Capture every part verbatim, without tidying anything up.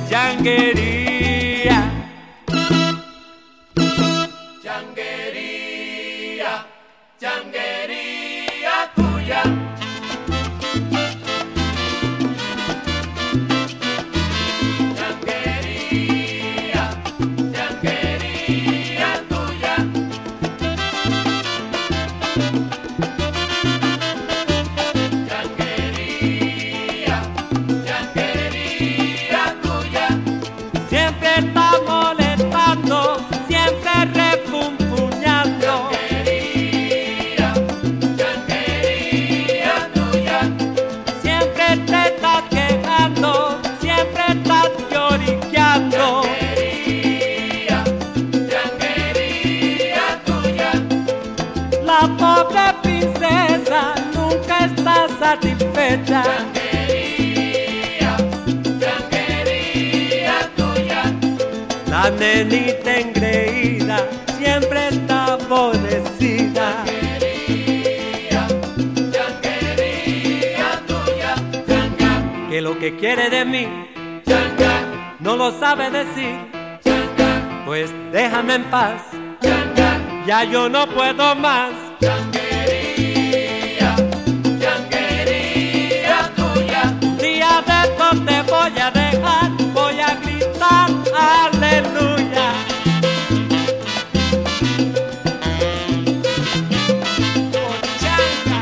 changuería, changuería, changuería tuya. Changuería, changuería tuya. Changuería, changuería tuya. siempre está molestando, siempre refunfuñando. Changuería, changuería tuya. Siempre te estás quejando, siempre estás lloriqueando. Changuería, changuería tuya. La pobre princesa nunca está satisfecha. Changuería, changuería tuya. La nenita engreída siempre está aborrecida. Changuería, changuería tuya. Changa, Que lo que quiere de mí changa, no lo sabe decir. changa, Pues déjame en paz, changa. ya yo no puedo más. Changuería, changuería tuya. Un día de estos te voy a dejar, voy a gritar aleluya. Oh, changa.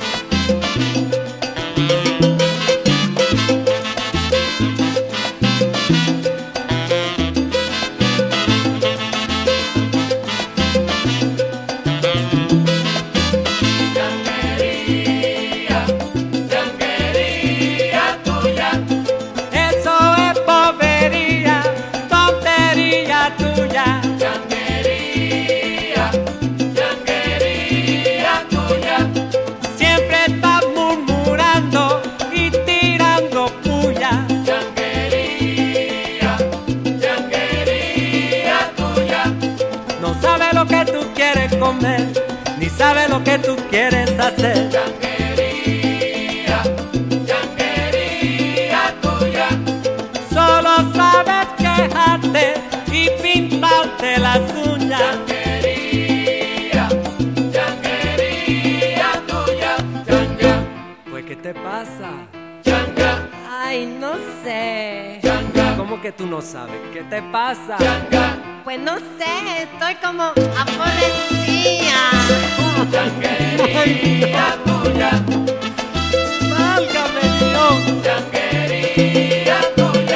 Changuería, changuería tuya. Eso es bobería, tontería tuya. Changuería, changuería tuya. Siempre estás murmurando y tirando puya. Changuería, changuería tuya. No sabe lo que tú quieres comer, ni sabe lo que tú quieres hacer. Changuería, changuería tuya. Solo sabes quejarte y pintarte las uñas. Changuería, changuería tuya. Changa, Pues ¿qué te pasa? changa, Ay, no sé. changa, ¿Cómo que tú no sabes? ¿Qué te pasa? changa. Pues no sé, estoy como aborrecida. Changuería tuya. ¡Válgame Dios! Changuería tuya.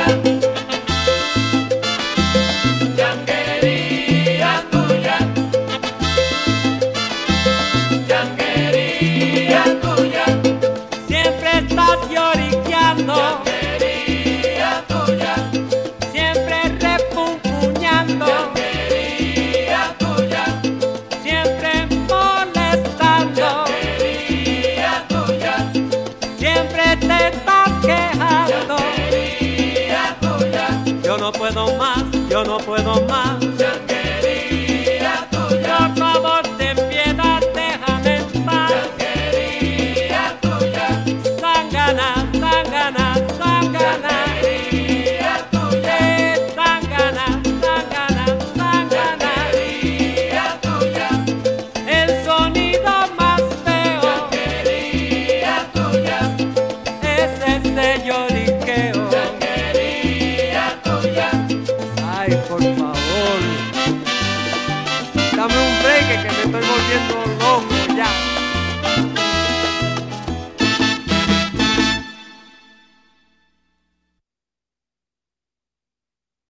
Changuería tuya. Changuería tuya. Siempre estás lloriqueando, Changuería tuya. siempre refunfuñando, Changuería tuya. siempre molestando, Changuería tuya. siempre te estás quejando. Changuería tuya. Yo no puedo más, yo no puedo más. Changuería tuya. Por favor, ten piedad, déjame en paz. Changuería tuya. Zángana, zángana, zángana. Changuería tuya. Eh, zángana, zángana, zángana. Changuería tuya. El sonido más feo Changuería tuya. es ese lloriqueo. Changuería tuya. Ay, por favor, dame un break que me estoy volviendo loco ya.